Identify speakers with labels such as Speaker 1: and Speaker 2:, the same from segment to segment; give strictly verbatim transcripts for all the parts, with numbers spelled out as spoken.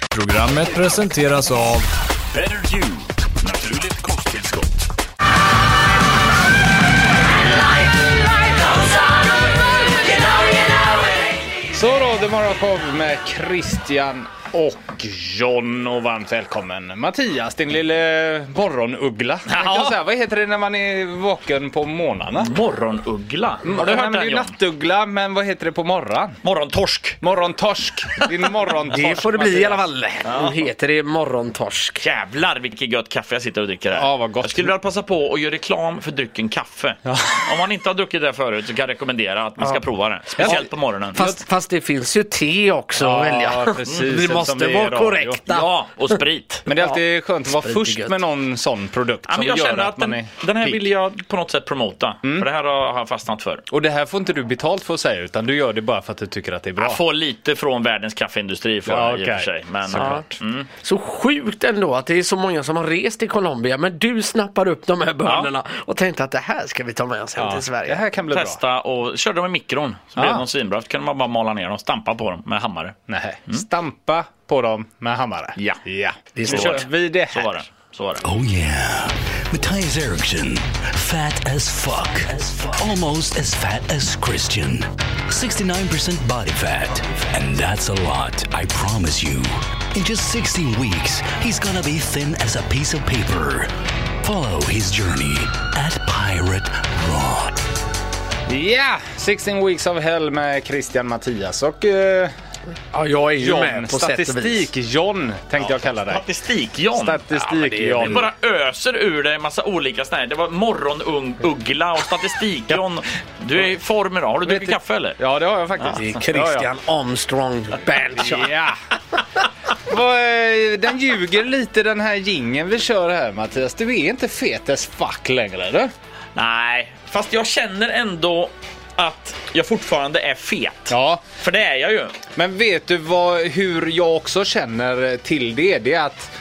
Speaker 1: Programmet presenteras av
Speaker 2: Better You, naturligt kosttillskott.
Speaker 3: Så då, det morgonkov med Christian och John, och varmt välkommen Mattias, din lille morgonuggla. Ja. Säga, vad heter det när man är vaken på morgnarna?
Speaker 2: Morgonuggla. Har du hört den,
Speaker 3: det är ju nattuggla, men vad heter det på morgon?
Speaker 2: Morgontorsk.
Speaker 3: Morgontorsk. Din morgontorsk.
Speaker 4: Det får det bli, Mattias. I alla fall.
Speaker 2: Ja.
Speaker 4: Nu heter det morgontorsk.
Speaker 2: Jävlar vilket gott kaffe jag sitter och dricker här.
Speaker 3: Ja, vad gott.
Speaker 2: Jag skulle vilja passa på och göra reklam för drycken kaffe. Ja. Om man inte har druckit det förut så kan jag rekommendera att man ska ja. prova det. Speciellt ja. på morgonen.
Speaker 4: Fast, fast det finns ju te också
Speaker 3: ja,
Speaker 4: att välja.
Speaker 3: Precis.
Speaker 4: Det måste vara korrekta.
Speaker 2: Ja, och sprit.
Speaker 3: Men det är alltid skönt att vara
Speaker 4: Sprit
Speaker 3: först med någon sån produkt
Speaker 2: ja,
Speaker 3: som
Speaker 2: jag
Speaker 3: gör
Speaker 2: känner
Speaker 3: att,
Speaker 2: att
Speaker 3: man
Speaker 2: den,
Speaker 3: är
Speaker 2: den här
Speaker 3: pigg.
Speaker 2: vill jag på något sätt promota. Mm. För det här har jag fastnat för.
Speaker 3: Och det här får inte du betalt för att säga, utan du gör det bara för att du tycker att det är bra.
Speaker 2: Jag får lite från världens kaffeindustri för
Speaker 3: ja,
Speaker 2: okay. i och för sig. Men,
Speaker 4: ja.
Speaker 2: mm.
Speaker 4: Så sjukt ändå att det är så många som har rest i Colombia, men du snappar upp de här bönorna ja. och tänkte att det här ska vi ta med oss hem ja. till Sverige.
Speaker 3: Det här kan bli
Speaker 2: Testa
Speaker 3: bra.
Speaker 2: och körde dem i mikron. Så blev de svinbra. Så kan man bara mala ner dem, stampa på dem med hammare.
Speaker 3: Nej, mm. stampa på dem med hammare.
Speaker 2: Ja,
Speaker 3: ja.
Speaker 4: Det
Speaker 3: så kör vi det här.
Speaker 2: Så var det. Så var det.
Speaker 5: Oh yeah, Mattias Eriksson, fat as fuck, almost as fat as Christian, sixty-nine percent body fat, and that's a lot, I promise you. In just sixteen weeks, he's gonna be thin as a piece of paper. Follow his journey at Pirate Rock.
Speaker 3: Ja, yeah, sixteen weeks of hell med Christian, Mattias och... Uh...
Speaker 4: Ja, jag är ju
Speaker 3: John,
Speaker 4: med på
Speaker 3: statistik John tänkte ja, jag kalla det.
Speaker 2: Statistik John.
Speaker 3: Statistik
Speaker 2: ja,
Speaker 3: John.
Speaker 2: Det bara öser ur det en massa olika sådär. Det var morgonuggla och statistik John. Du är i form idag. Har du druckit kaffe eller?
Speaker 3: Ja, det har jag faktiskt.
Speaker 4: Det är Christian ja, ja. Armstrong Band.
Speaker 3: Ja. Den ljuger lite den här gingen vi kör här, Mattias. Du är inte fet as fuck längre, eller?
Speaker 2: Nej, fast jag känner ändå att jag fortfarande är fet.
Speaker 3: Ja.
Speaker 2: För det är jag ju.
Speaker 3: Men vet du vad, hur jag också känner till det? Det är att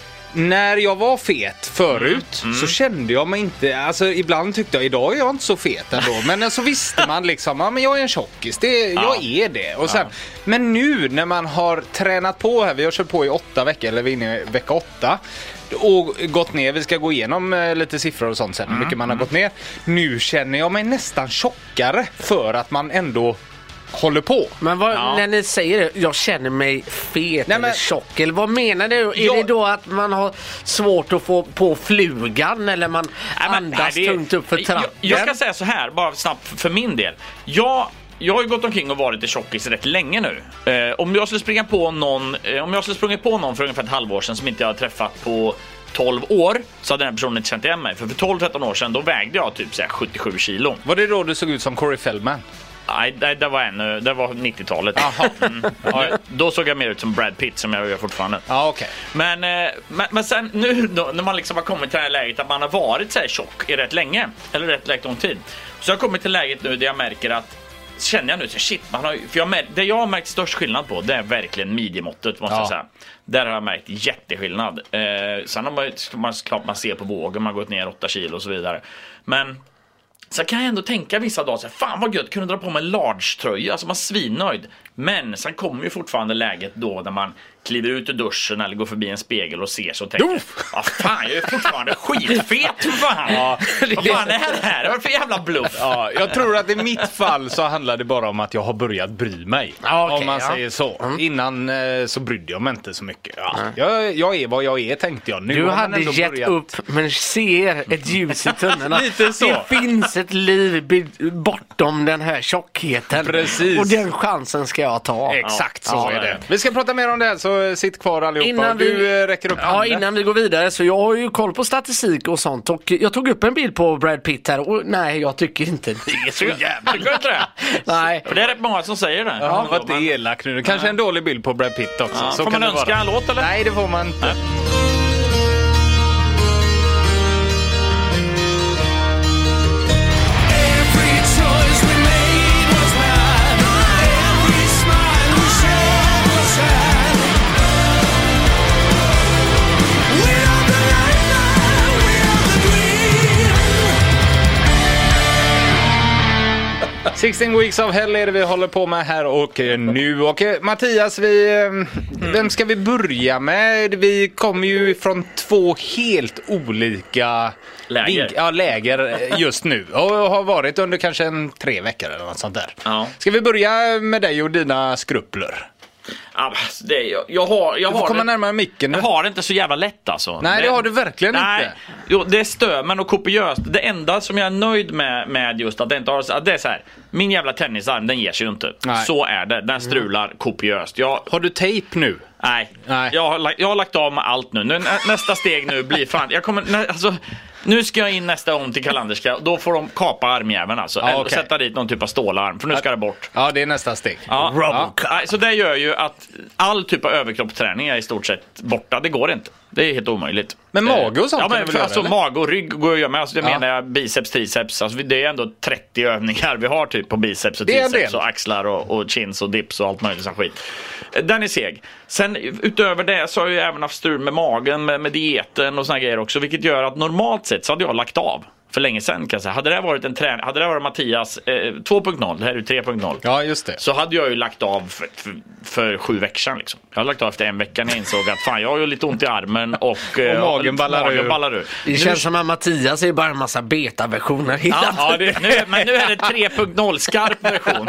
Speaker 3: när jag var fet förut mm. Mm. så kände jag mig inte, alltså ibland tyckte jag, idag är jag inte så fet ändå, men så visste man liksom, ja men jag är en tjockis, det, ja. jag är det. Och sen, ja. Men nu när man har tränat på här, vi har kört på i åtta veckor, eller vi är inne i vecka åtta, och gått ner, vi ska gå igenom eh, lite siffror och sånt sen, hur mycket man har gått ner. Nu känner jag mig nästan tjockare för att man ändå håller på.
Speaker 4: Men vad,
Speaker 2: ja.
Speaker 4: när ni säger det, jag känner mig fet Nej, eller men, tjock, eller vad menar du? Är jag, det då att man har svårt att få på flugan, eller man nej, men, andas nej, det, tungt upp för trappen?
Speaker 2: Jag, jag ska säga så här, bara snabbt för min del. Jag Jag har ju gått omkring och varit i tjockis rätt länge nu. Eh, om jag skulle springa på någon eh, Om jag skulle springa på någon för ungefär ett halvår sedan som inte jag har träffat på tolv år, så hade den personen inte känt igen mig. För för tolv tretton år sedan, då vägde jag typ så här, sjuttiosju kilo.
Speaker 3: Var det då du såg ut som Corey Feldman?
Speaker 2: Nej, det, det var en, det var nittiotalet. Mm. Ja, då såg jag mer ut som Brad Pitt, som jag gör fortfarande.
Speaker 3: Ja, okej.
Speaker 2: Men, men, men sen nu då, när man liksom har kommit till det här läget att man har varit så här tjock i rätt länge, eller rätt, rätt lång tid, så jag har kommit till läget nu där jag märker att känner jag nu så shit, man har, för jag märkt, det jag har märkt störst skillnad på, det är verkligen midjemåttet, måste ja. jag säga. Där har jag märkt jätteskillnad. Eh, sen har man, man klart man ser på vågen, man har gått ner åtta kilo och så vidare. Men så kan jag ändå tänka vissa dagar så här, fan vad gött, kunde dra på mig en large-tröja, alltså man är svinnöjd. Men sen kommer ju fortfarande läget då när man kliver ut ur duschen eller går förbi en spegel och ser så och tänker, ja fan, jag är fortfarande skitfet, fan. Ja, vad fan är det här? Det var för jävla bluff.
Speaker 3: Ja, jag tror att i mitt fall så handlar det bara om att jag har börjat bry mig.
Speaker 4: Ja, okay,
Speaker 3: om man
Speaker 4: ja.
Speaker 3: säger så. Mm. Innan eh, så brydde jag mig inte så mycket. Ja. Mm. Jag, jag är vad jag är, tänkte jag. Nu
Speaker 4: du
Speaker 3: har
Speaker 4: hade gett
Speaker 3: börjat...
Speaker 4: upp, men ser ett ljus i tunneln.
Speaker 3: Lite så.
Speaker 4: Det finns ett liv bortom den här tjockheten.
Speaker 3: Precis.
Speaker 4: Och den chansen ska jag ta.
Speaker 3: Exakt,
Speaker 4: ja.
Speaker 3: så
Speaker 4: ja,
Speaker 3: är det. Vi ska prata mer om det, så sitt kvar allihopa.
Speaker 4: Innan
Speaker 3: du
Speaker 4: vi,
Speaker 3: räcker upp
Speaker 4: ja,
Speaker 3: handen.
Speaker 4: innan vi går vidare, så jag har ju koll på statistik och sånt, och jag tog upp en bild på Brad Pitt här, och nej, jag tycker inte det är så jävla.
Speaker 2: Tycker du inte det?
Speaker 4: Nej.
Speaker 2: För det är rätt många som säger det.
Speaker 3: Ja, vad det är elak nu. Kanske en dålig bild på Brad Pitt också.
Speaker 2: Ja.
Speaker 3: Så
Speaker 2: får
Speaker 3: kan
Speaker 2: man
Speaker 3: det
Speaker 2: önska
Speaker 3: vara.
Speaker 2: en låt eller?
Speaker 3: Nej, det får man inte.
Speaker 2: Nej.
Speaker 3: sexton Weeks of Hell är det vi håller på med här och nu. Och Mattias, vi, vem ska vi börja med? Vi kommer ju från två helt olika
Speaker 2: läger,
Speaker 3: ja, läger just nu och har varit under kanske en tre veckor eller något sånt där.
Speaker 2: Ja.
Speaker 3: Ska vi börja med dig och dina skrupler?
Speaker 2: Ja, det, jag, jag har, jag
Speaker 3: du får
Speaker 2: har
Speaker 3: komma
Speaker 2: det,
Speaker 3: närmare micken nu.
Speaker 2: Jag har det inte så jävla lätt alltså.
Speaker 3: Nej, det, det har du verkligen
Speaker 2: nej,
Speaker 3: inte.
Speaker 2: Jo, det är stömen och kopiöst. Det enda som jag är nöjd med, med just att det inte har, det är så här. Min jävla tennisarm, den ger sig ju inte. Nej. Så är det, den strular mm. kopiöst. Jag,
Speaker 3: har du tejp nu?
Speaker 2: Nej,
Speaker 3: nej.
Speaker 2: Jag, har, jag har lagt av med allt nu. nu nästa steg nu blir fan, jag kommer, nä, alltså, nu ska jag in nästa gång till Kalanderska. Då får de kapa armjäveln alltså. Ja, eller okay. Sätta dit någon typ av stålarm. För nu ska det bort.
Speaker 3: Ja, det är nästa steg.
Speaker 2: Ja. Ja. Så det gör ju att all typ av överkroppsträning är i stort sett borta. Det går inte. Det är helt omöjligt.
Speaker 3: Men mage och sånt
Speaker 2: ja, men
Speaker 3: kan
Speaker 2: för,
Speaker 3: göra,
Speaker 2: alltså
Speaker 3: eller?
Speaker 2: Mage och rygg går att göra med. Alltså, det
Speaker 3: ja.
Speaker 2: menar jag biceps, triceps. Alltså, det är ändå trettio övningar vi har typ på biceps och triceps och axlar och, och chins och dips och allt möjligt som skit. Den är seg. Sen utöver det så har jag ju även haft strul med magen, med, med dieten och såna grejer också. Vilket gör att normalt sett så hade jag lagt av för länge sedan kan jag säga. Hade det varit en träning, hade det varit Mattias eh, två punkt noll, det här är ju tre punkt noll.
Speaker 3: Ja, just det.
Speaker 2: Så hade jag ju lagt av för, för, för sju veckor sedan liksom. Jag hade lagt av efter en vecka när jag insåg att fan, jag har ju lite ont i armen och,
Speaker 3: och magen ballar ur.
Speaker 2: ballar ur.
Speaker 4: Det
Speaker 2: nu,
Speaker 4: känns som att Mattias är bara en massa beta-versioner hela
Speaker 2: ja, ja, det, nu, men nu är det tre punkt noll skarp version.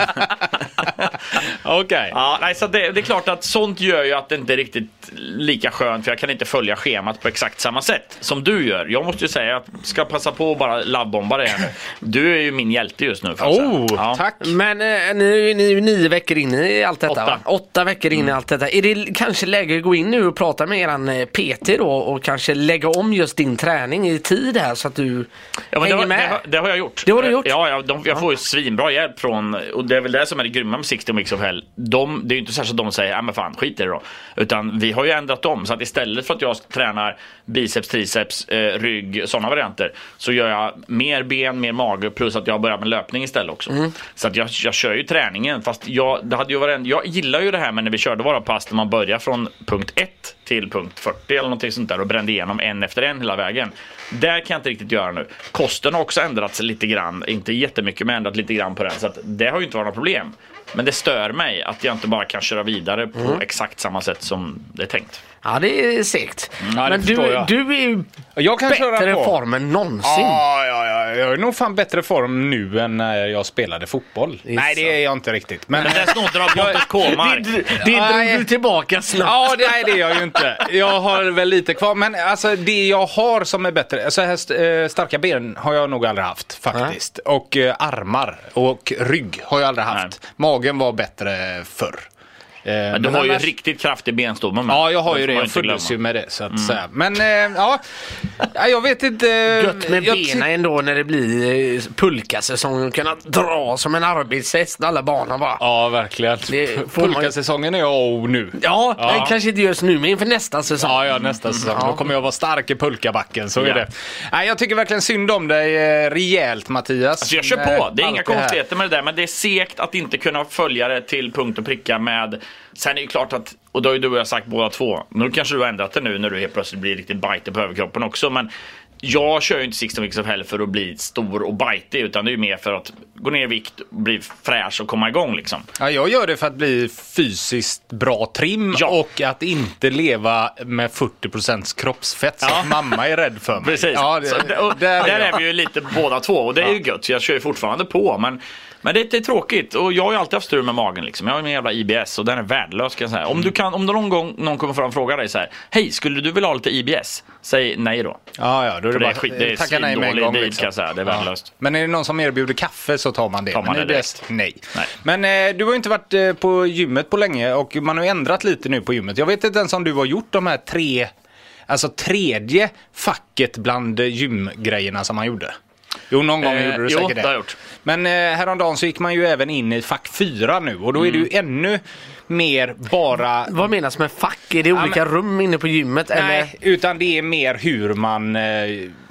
Speaker 3: Okej. Okay.
Speaker 2: Ja, nej, så det, det är klart att sånt gör ju att det inte är riktigt lika skönt, för jag kan inte följa schemat på exakt samma sätt som du gör. Jag måste ju säga att jag ska passa på att bara lovebomba det här nu. Du är ju min hjälte just nu.
Speaker 3: Oh,
Speaker 2: ja.
Speaker 3: tack.
Speaker 4: Men eh, ni, ni är ju nio veckor in i allt detta.
Speaker 2: Åtta,
Speaker 4: va? Åtta veckor in
Speaker 2: mm.
Speaker 4: i allt detta. Är det kanske läge att gå in nu och prata med eran P T då och kanske lägga om just din träning i tid här så att du
Speaker 2: ja, men
Speaker 4: hänger
Speaker 2: det har,
Speaker 4: med?
Speaker 2: Det har, det har jag gjort.
Speaker 4: Det har du gjort?
Speaker 2: Ja, ja de, jag får ju svinbra hjälp från, och det är väl det som är det grymma med sexton Weeks of Hell. De, det är ju inte särskilt att de säger, ja men fan, skit i det då. Utan vi har ju ändrat om, så att istället för att jag tränar biceps, triceps, eh, rygg, sådana varianter, så gör jag mer ben, mer mage, plus att jag börjar med löpning istället också. Mm. Så att jag, jag kör ju träningen, fast jag, det hade ju varit en, jag gillar ju det här med när vi körde våra pass, när man börjar från punkt ett till punkt fyrtio eller någonting sånt där och brände igenom en efter en hela vägen. Där kan jag inte riktigt göra nu. Kosten har också ändrats lite grann, inte jättemycket men ändrat lite grann på den, så att det har ju inte varit något problem. Men det stör mig att jag inte bara kan köra vidare på mm. exakt samma sätt som det är tänkt.
Speaker 4: Ja, det är segt.
Speaker 3: Mm. Ja,
Speaker 4: men du, du är ju
Speaker 3: jag kan
Speaker 4: bättre
Speaker 3: köra på.
Speaker 4: form än någonsin.
Speaker 3: Ja, ja, ja, jag är nog fan bättre form nu än när jag spelade fotboll.
Speaker 4: Det
Speaker 3: nej, det är jag inte riktigt. Men,
Speaker 2: men det är snodde av Pontus Kåmark.
Speaker 4: Det, det, det drog du tillbaka snabbt.
Speaker 3: Ja, det, nej, det är jag ju inte. Jag har väl lite kvar. Men alltså, det jag har som är bättre, så här starka ben har jag nog aldrig haft faktiskt. Nej. Och uh, armar och rygg har jag aldrig haft. Nej. Magen var bättre förr.
Speaker 2: Men du
Speaker 3: men
Speaker 2: har ju
Speaker 3: annars...
Speaker 2: riktigt kraftig benstomme med.
Speaker 3: Ja, jag har ju det. Jag föddes ju med det, så att mm. säga. Men äh, ja, jag vet inte.
Speaker 4: Gött med
Speaker 3: jag
Speaker 4: benen ändå när det blir pulkasäsong. Kunna dra som en arbetshäst alla barnen bara.
Speaker 3: Ja, verkligen. Pulkasäsongen är jag nu.
Speaker 4: Ja,
Speaker 3: ja.
Speaker 4: det kanske inte görs nu, men inför nästa säsong.
Speaker 3: Ja, ja, nästa säsong. Mm. Då kommer jag vara stark i pulkabacken, så ja. Är det. Nej, jag tycker verkligen synd om dig rejält, Mattias.
Speaker 2: Alltså jag kör på. Det är inga konstigheter med det där, men det är segt att inte kunna följa det till punkt och pricka med. Sen är det ju klart att, och då har ju du och jag sagt båda två, nu kanske du har ändrat det nu när du helt plötsligt blir riktigt bajtig på överkroppen också, men jag kör ju inte sexton Weeks of Hell för att bli stor och bajtig, utan det är ju mer för att gå ner i vikt, bli fräsch och komma igång liksom.
Speaker 3: Ja, jag gör det för att bli fysiskt bra trim ja. Och att inte leva med fyrtio procent kroppsfett som ja. Mamma är rädd för mig.
Speaker 2: Precis,
Speaker 3: ja, det,
Speaker 2: så, och, där, där är vi ju lite båda två och det är ja. Ju gött, så jag kör ju fortfarande på, men Men det är tråkigt, och jag har ju alltid haft strul med magen liksom. Jag har ju en jävla I B S och den är värdelös, kan jag säga. Om du kan, om du någon gång någon kommer fram och frågar dig så här: hej, skulle du vilja ha lite I B S? Säg nej då.
Speaker 3: Ja, ja, då är det,
Speaker 2: det
Speaker 3: bara
Speaker 2: är skit, det är
Speaker 3: tacka nej med en gång
Speaker 2: dit,
Speaker 3: liksom.
Speaker 2: kan jag säga. Det är värdelöst.
Speaker 3: Ja. Men är det någon som erbjuder kaffe så tar man det.
Speaker 2: Tar man
Speaker 3: men
Speaker 2: det
Speaker 3: I B S, nej.
Speaker 2: nej.
Speaker 3: Men eh, du har ju inte varit eh, på gymmet på länge, och man har ju ändrat lite nu på gymmet. Jag vet inte ens om du har gjort de här tre, alltså tredje facket bland gymgrejerna som man gjorde. Jo, någon gång
Speaker 2: eh,
Speaker 3: gjorde du
Speaker 2: jo,
Speaker 3: säkert det.
Speaker 2: det har jag gjort.
Speaker 3: Men eh, häromdagen så gick man ju även in i fack fyra nu, och då är mm. det ju ännu mer bara...
Speaker 4: Vad menas med fack? Är det olika ja, men... rum inne på gymmet?
Speaker 3: Nej,
Speaker 4: eller?
Speaker 3: utan det är mer hur man... Eh,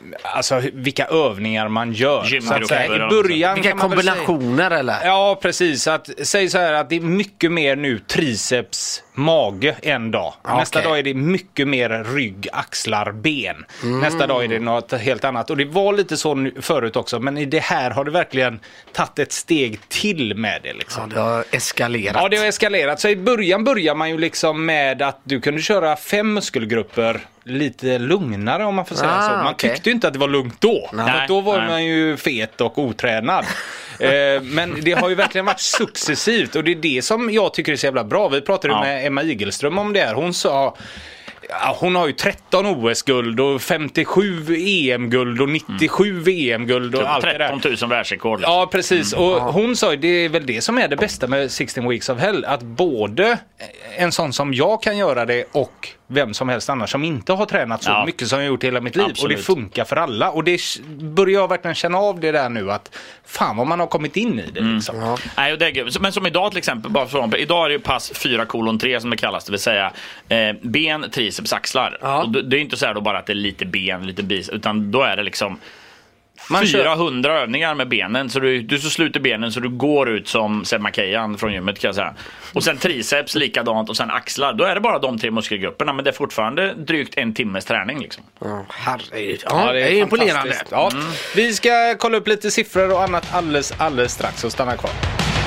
Speaker 3: alltså vilka övningar man gör. Så att säga, i början
Speaker 4: vilka
Speaker 3: kan man
Speaker 4: kombinationer
Speaker 3: säga,
Speaker 4: eller?
Speaker 3: Ja, precis. Att, säg så här att det är mycket mer nu triceps, mage en dag.
Speaker 4: Okay.
Speaker 3: Nästa dag är det mycket mer rygg, axlar, ben. Mm. Nästa dag är det något helt annat. Och det var lite så nu, förut också. Men i det här har det verkligen tagit ett steg till med det. Liksom.
Speaker 4: Ja, det har eskalerat.
Speaker 3: Ja, det har eskalerat. Så i början börjar man ju liksom med att du kunde köra fem muskelgrupper lite lugnare om man får säga
Speaker 4: ah,
Speaker 3: så. Man
Speaker 4: okay.
Speaker 3: tyckte ju inte att det var lugnt då.
Speaker 4: Nej,
Speaker 3: för då var
Speaker 2: nej.
Speaker 3: man ju fet och otränad. eh, men det har ju verkligen varit successivt och det är det som jag tycker är så jävla bra. Vi pratade ja. med Emma Igelström om det här. Hon sa... Ja, hon har ju tretton O S-guld och femtiosju E M-guld och nittiosju mm. V M-guld och allt det där.
Speaker 2: tretton tusen världsrekord. Liksom.
Speaker 3: Ja, precis. Mm. Och hon sa ju, det är väl det som är det bästa med sexton Weeks of Hell. Att både en sån som jag kan göra det och vem som helst annars som inte har tränat så ja. mycket som jag gjort hela mitt liv. Absolut. Och det funkar för alla. Och det börjar jag verkligen känna av det där nu att fan vad man har kommit in i det.
Speaker 2: Mm.
Speaker 3: Liksom.
Speaker 2: Ja. Nej, och det är, men som idag till exempel, bara för, idag är det ju pass fyra kolon tre som det kallas. Det vill säga eh, ben, triceps, axlar. Ja. Och det är inte så här då bara att det är lite ben, lite bis, utan då är det liksom man fyrahundra kör... övningar med benen. Så du, du så sluter benen så du går ut som Seb Makayan från gymmet kan jag säga. Och sen triceps likadant och sen axlar. Då är det bara de tre muskelgrupperna. Men det är fortfarande drygt en timmes träning liksom.
Speaker 4: Oh, herregud.
Speaker 3: Ja,
Speaker 4: ja, det är, är imponerande.
Speaker 3: Ja. Mm. Vi ska kolla upp lite siffror och annat alldeles, alldeles strax. Så stanna kvar.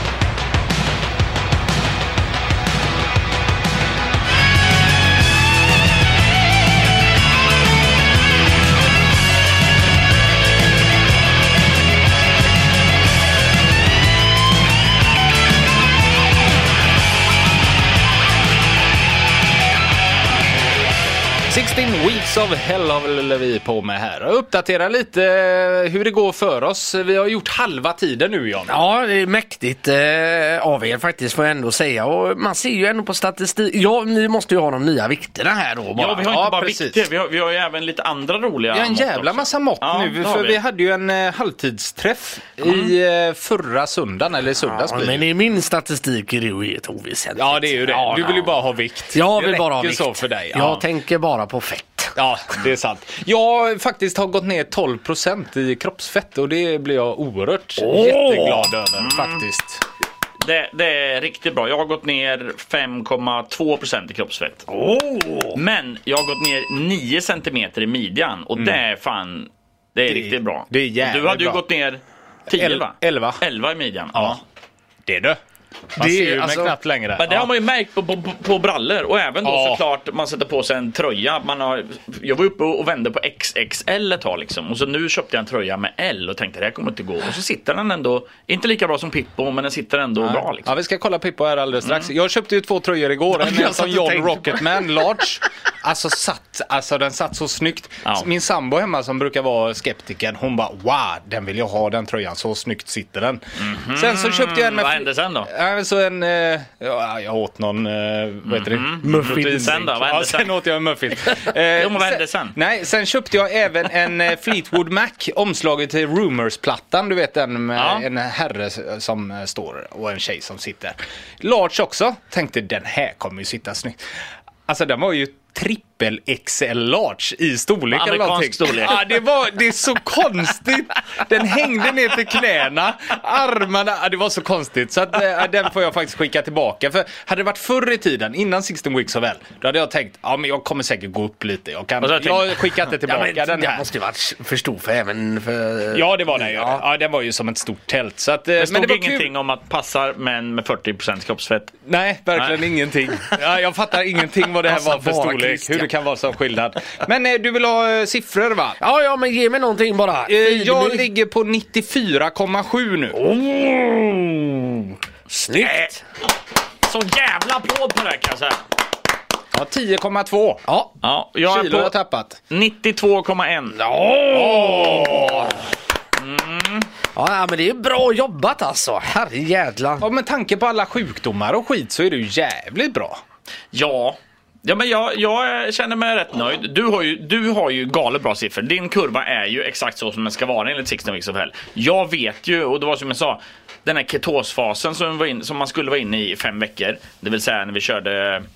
Speaker 3: sexton Weeks of Hell håller vi på med här. Och uppdatera lite hur det går för oss. Vi har gjort halva tiden nu, John.
Speaker 4: Ja, det är mäktigt eh, av er faktiskt får jag ändå säga. Och man ser ju ändå på statistik. Ja, ni måste ju ha de nya vikterna här då. Bara.
Speaker 2: Ja, vi har inte ja, bara precis. vikter. Vi har, vi har ju även lite andra roliga
Speaker 3: mått. Ja, en jävla
Speaker 2: också.
Speaker 3: massa mått
Speaker 2: ja,
Speaker 3: nu. För vi. vi hade ju en eh, halvtidsträff mm. i eh, förra söndagen, eller söndags.
Speaker 4: Ja, men i min statistik är det ju helt oväsentligt.
Speaker 3: Ja, det är ju det.
Speaker 4: Ja,
Speaker 3: du vill ju
Speaker 4: ja.
Speaker 3: bara ha vikt.
Speaker 4: Jag vill bara ha vikt.
Speaker 3: Så för dig.
Speaker 4: Jag
Speaker 3: ja.
Speaker 4: tänker bara på fett.
Speaker 3: Ja, det är sant. Jag faktiskt har gått ner tolv procent i kroppsfett och det blir jag oerhört oh! jätteglad över mm. faktiskt.
Speaker 2: Det, det är riktigt bra. Jag har gått ner fem komma två procent i kroppsfett.
Speaker 3: Oh!
Speaker 2: Men jag har gått ner nio centimeter i midjan och mm. det är fan det är det, riktigt bra.
Speaker 3: Det är jävligt
Speaker 2: Du hade ju
Speaker 3: bra.
Speaker 2: gått ner tio va?
Speaker 3: elva.
Speaker 2: elva i midjan.
Speaker 3: Ja.
Speaker 2: Ja.
Speaker 3: Det är det. Man
Speaker 4: det
Speaker 3: ser ju
Speaker 4: alltså,
Speaker 3: med knappt längre.
Speaker 2: Men det
Speaker 3: ja.
Speaker 2: har man ju märkt på, på, på brallor. Och även då
Speaker 3: ja.
Speaker 2: såklart man sätter på sig en tröja. Man har, jag var uppe och vände på X X L ett tag liksom. Och så nu köpte jag en tröja med L och tänkte det här kommer inte gå. Och så sitter den ändå, inte lika bra som Pippo, men den sitter ändå ja. bra liksom.
Speaker 3: Ja, vi ska kolla Pippo här alldeles strax. Mm. Jag köpte ju två tröjor igår. En ja, som John Rocketman large. Alltså, satt, alltså den satt så snyggt. Ja. Min sambo hemma som brukar vara skeptiker, hon bara wow, den vill jag ha den tröjan. Så snyggt sitter den. Mm-hmm. Sen så köpte jag en med...
Speaker 2: Vad hände sen då?
Speaker 3: Ja, så en... Ja, jag åt någon, vad heter det?
Speaker 2: Mm-hmm. Muffin. Sen då? Vad hände
Speaker 3: ja,
Speaker 2: sen?
Speaker 3: sen åt jag en muffin.
Speaker 2: Jo, vad hände sen?
Speaker 3: Nej, sen köpte jag även en Fleetwood Mac omslaget till Rumors-plattan. Du vet den med ja. en herre som står och en tjej som sitter. Large också. Tänkte den här kommer ju sitta snyggt. Alltså den var ju trippel X L large i storlek eller någonting.
Speaker 2: Storlek.
Speaker 3: Ja, det var det är så konstigt. Den hängde ner till knäna, armarna, ja, det var så konstigt så att äh, den får jag faktiskt skicka tillbaka för hade det varit förr i tiden innan sexton Weeks of Hell, då hade jag tänkt ja men jag kommer säkert gå upp lite. Jag kan jag, jag skickar inte tillbaka ja, den här.
Speaker 4: Det måste ju varit för stor för även för
Speaker 3: ja, det var det. Ja, ja den var ju som ett stort tält så att
Speaker 2: det
Speaker 3: men det var
Speaker 2: ingenting
Speaker 3: kul.
Speaker 2: Om att passar men med fyrtio procent kroppsfett.
Speaker 3: Nej, verkligen Nej. ingenting. Ja, jag fattar ingenting vad det här var för storlek. Hur det kan vara så skillnad. Men eh, du vill ha eh, siffror va?
Speaker 4: Ja, ja, men ge mig någonting bara.
Speaker 3: Eh, jag ligger på nittiofyra komma sju nu.
Speaker 4: Oh, snyggt.
Speaker 2: Så jävla applåd på det kan jag säga.
Speaker 3: Ja, tio komma två.
Speaker 2: Ja, ja jag
Speaker 3: Kilo
Speaker 2: är på
Speaker 3: har tappat.
Speaker 2: nittiotvå komma ett.
Speaker 3: Åh!
Speaker 2: Mm.
Speaker 4: Ja, men det är bra jobbat alltså. Herrejävlar.
Speaker 3: Ja, med tanke på alla sjukdomar och skit så är det ju jävligt bra.
Speaker 2: Ja. Ja, men jag, jag känner mig rätt nöjd. Du har ju, du har ju galet bra siffror. Din kurva är ju exakt så som den ska vara enligt sexton Weeks of Hell. Jag vet ju, och det var som jag sa, den här ketosfasen som, var in, som man skulle vara inne i i fem veckor. Det vill säga när vi körde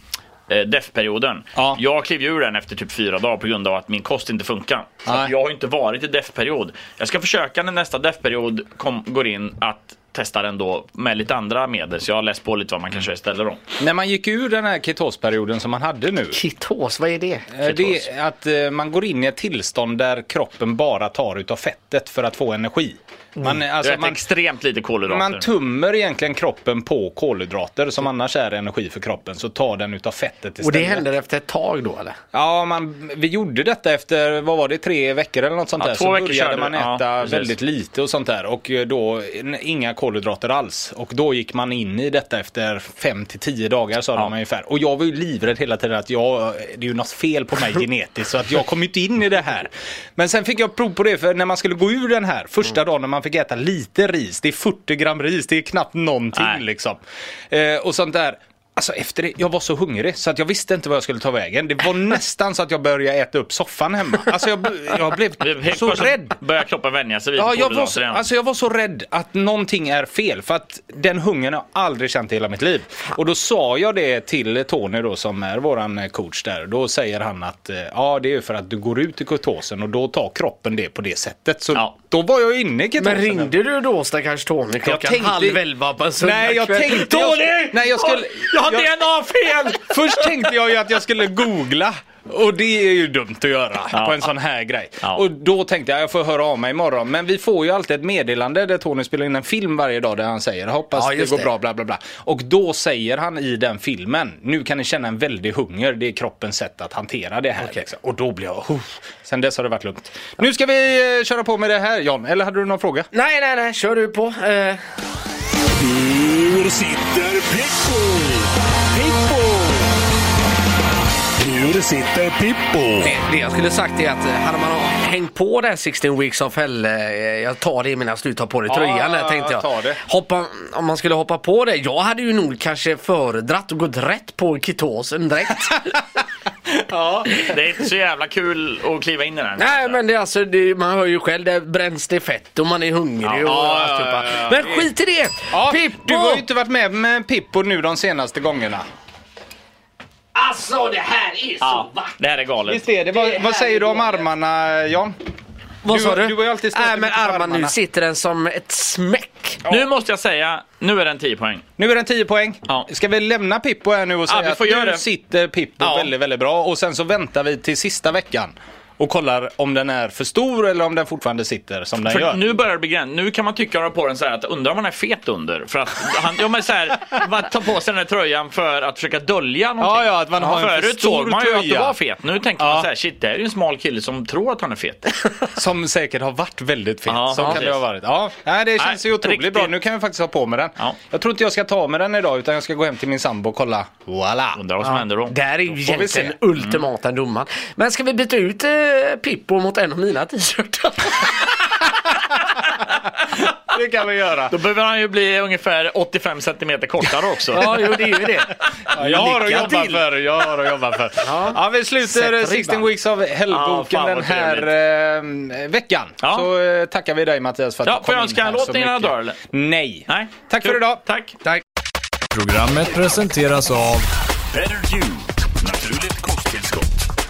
Speaker 2: eh, D E F-perioden.
Speaker 3: Ja.
Speaker 2: Jag klev ur den efter typ fyra dagar på grund av att min kost inte funkar. Så
Speaker 3: Nej.
Speaker 2: att jag har inte varit i D E F-period. Jag ska försöka när nästa D E F-period kom, går in att testa den då med lite andra medel. Så jag har läst på lite vad man kan köra istället då.
Speaker 3: När man gick ur den här ketosperioden som man hade nu.
Speaker 4: Ketos, vad är det?
Speaker 3: Eh, Det är att eh, man går in i ett tillstånd där kroppen bara tar utav fettet för att få energi. Man,
Speaker 2: Det
Speaker 3: alltså,
Speaker 2: är
Speaker 3: man,
Speaker 2: extremt lite kolhydrater.
Speaker 3: man tummer egentligen kroppen på kolhydrater som annars är energi för kroppen, så tar den utav fettet istället.
Speaker 4: Och det händer efter ett tag då eller?
Speaker 3: Ja, man, vi gjorde detta efter, vad var det, tre veckor eller något sånt
Speaker 2: Ja,
Speaker 3: där.
Speaker 2: två
Speaker 3: Så
Speaker 2: veckor
Speaker 3: började
Speaker 2: körde
Speaker 3: man
Speaker 2: du. Ja,
Speaker 3: äta
Speaker 2: precis.
Speaker 3: väldigt lite och sånt där. Och då inga kolhydrater alls. Och då gick man in i detta efter fem till tio dagar, sa
Speaker 2: Ja.
Speaker 3: de ungefär. Och jag var ju livrädd hela tiden att jag, det är ju något fel på mig genetiskt. Så att jag kom inte in i det här. Men sen fick jag prov på det, för när man skulle gå ur den här första dagen när man fick äta lite ris. Det är fyrtio gram ris, det är knappt någonting.
Speaker 2: Nej.
Speaker 3: liksom. Eh, och sånt där. Alltså efter det, jag var så hungrig så att jag visste inte vad jag skulle ta vägen. Det var nästan så att jag började äta upp soffan hemma. Alltså jag, jag blev
Speaker 2: Helt
Speaker 3: så
Speaker 2: plötsligt
Speaker 3: rädd.
Speaker 2: börjar kroppen vänja sig vid
Speaker 3: Ja, jag var,
Speaker 2: kolhydrater
Speaker 3: så,
Speaker 2: igen.
Speaker 3: alltså jag var så rädd att någonting är fel. För att den hungern har jag aldrig känt i hela mitt liv. Och då sa jag det till Tony då, som är våran coach där. Då säger han att eh, ja, det är för att du går ut i ketosen och då tar kroppen det på det sättet. Så
Speaker 2: Ja.
Speaker 3: då var jag inne i ketosen.
Speaker 4: Men ringde du då stackars Tony klockan
Speaker 3: tänkte-
Speaker 4: halv elva på en
Speaker 3: Nej, jag
Speaker 4: söndagkväll?
Speaker 3: tänkte... Jag,
Speaker 2: Tony!
Speaker 3: nej, jag skulle...
Speaker 2: Jag har
Speaker 3: jag-
Speaker 2: D N A-fel!
Speaker 3: Först tänkte jag ju att jag skulle googla. Och det är ju dumt att göra
Speaker 2: Ja.
Speaker 3: på en sån här grej.
Speaker 2: Ja.
Speaker 3: Och då tänkte jag jag får höra av mig imorgon. Men vi får ju alltid ett meddelande där Tony spelar in en film varje dag där han säger hoppas
Speaker 4: Ja,
Speaker 3: det
Speaker 4: just
Speaker 3: går
Speaker 4: det.
Speaker 3: bra, bla bla bla. Och då säger han i den filmen, nu kan ni känna en väldig hunger. Det är kroppens sätt att hantera det här. Liksom. Och då blir jag, uff. Sen dess har det varit lugnt. Nu ska vi eh, köra på med det här, John. Eller hade du någon fråga?
Speaker 4: Nej, nej, nej, kör du på. Eh,
Speaker 5: Hur sitter Pippo? Pippo! Hur sitter Pippo?
Speaker 4: det, det jag skulle sagt är att eh, hade man hängt på det här sexton weeks of hell, eh, jag tar det medan du tar på dig
Speaker 3: Ja,
Speaker 4: tröjan,
Speaker 3: ja,
Speaker 4: tänkte jag.
Speaker 3: ta det.
Speaker 4: Hoppa, om man skulle hoppa på det, jag hade ju nog kanske föredratt och gått rätt på ketosen direkt.
Speaker 3: Ja.
Speaker 2: Det är inte så jävla kul att kliva in i den.
Speaker 4: Nej, men det är alltså, det, man hör ju själv, det bränns det fett och man är hungrig
Speaker 2: Ja,
Speaker 4: och
Speaker 3: ja,
Speaker 4: alltihopa.
Speaker 3: ja, ja.
Speaker 4: Men skit i det!
Speaker 3: Ja,
Speaker 4: Pippo!
Speaker 3: du har ju inte varit med med Pippo nu de senaste gångerna.
Speaker 4: Alltså, det här är så
Speaker 2: Ja,
Speaker 4: vackert!
Speaker 2: det här är galet.
Speaker 3: Visst är det. Vad, vad säger du om armarna, John?
Speaker 4: Vad
Speaker 3: du-
Speaker 4: sa du?
Speaker 3: du var ju alltid stått
Speaker 4: Nej, men
Speaker 3: mycket på
Speaker 4: armarna, nu
Speaker 3: armarna.
Speaker 4: sitter den som ett smäck.
Speaker 2: Nu måste jag säga, nu är den tio poäng.
Speaker 3: Nu är den tio poäng.
Speaker 2: Ja.
Speaker 3: Ska vi lämna Pippo här nu och säga
Speaker 2: vi får
Speaker 3: att
Speaker 2: göra
Speaker 3: nu
Speaker 2: det.
Speaker 3: sitter Pippo
Speaker 2: Ja.
Speaker 3: väldigt, väldigt bra. Och sen så väntar vi till sista veckan och kollar om den är för stor eller om den fortfarande sitter som den
Speaker 2: För
Speaker 3: gör.
Speaker 2: nu börjar det bli gräns. Nu kan man tycka på den så här att undrar om man är fet under. För att han, ja, men så här, man tar på sig den här tröjan för att försöka dölja någonting.
Speaker 3: Ja, ja, att man har en för
Speaker 2: Förut
Speaker 3: stor
Speaker 2: såg man ju att du
Speaker 3: tröja.
Speaker 2: var fet. Nu tänker
Speaker 3: Ja.
Speaker 2: man så här, shit, det här är ju en smal kille som tror att han är fet.
Speaker 3: Som säkert har varit väldigt fet.
Speaker 2: Ja,
Speaker 3: så kan
Speaker 2: precis.
Speaker 3: det ha varit. Ja, nej, det känns
Speaker 2: Nej,
Speaker 3: ju otroligt
Speaker 2: riktigt.
Speaker 3: bra. Nu kan vi faktiskt ha på med den.
Speaker 2: Ja.
Speaker 3: Jag tror inte jag ska ta med den idag, utan jag ska gå hem till min sambo och kolla. Voilà.
Speaker 2: Undrar vad som händer då.
Speaker 4: Där är ju
Speaker 3: får vi
Speaker 4: egentligen
Speaker 3: se.
Speaker 4: ultimata domaren. Men ska vi byta ut eh, Pippo mot en av mina t-shirtar?
Speaker 3: Det kan vi göra.
Speaker 2: Då behöver han ju bli ungefär åttiofem centimeter kortare också.
Speaker 4: Ja, jo, det är ju det.
Speaker 3: Ja, jag har att
Speaker 4: Lycka
Speaker 3: jobba
Speaker 4: till.
Speaker 3: för. Jag har att jobba för. Ja. Ja, vi slutar
Speaker 4: Sätt ribban.
Speaker 3: sexton Weeks of Hell-boken
Speaker 2: Ja, fan,
Speaker 3: den
Speaker 2: vad
Speaker 3: här eh, veckan.
Speaker 2: Ja.
Speaker 3: Så eh, tackar vi dig, Mattias, för att
Speaker 2: Ja,
Speaker 3: du
Speaker 2: får
Speaker 3: kom
Speaker 2: jag
Speaker 3: in
Speaker 2: önska en
Speaker 3: här
Speaker 2: låt
Speaker 3: så
Speaker 2: innan jag
Speaker 3: mycket.
Speaker 2: dör, eller?
Speaker 3: Nej.
Speaker 2: Nej.
Speaker 3: Tack
Speaker 2: Kul.
Speaker 3: för idag.
Speaker 2: Tack.
Speaker 4: Tack.
Speaker 1: Programmet presenteras av
Speaker 5: Better You. Naturligt kosttillskott.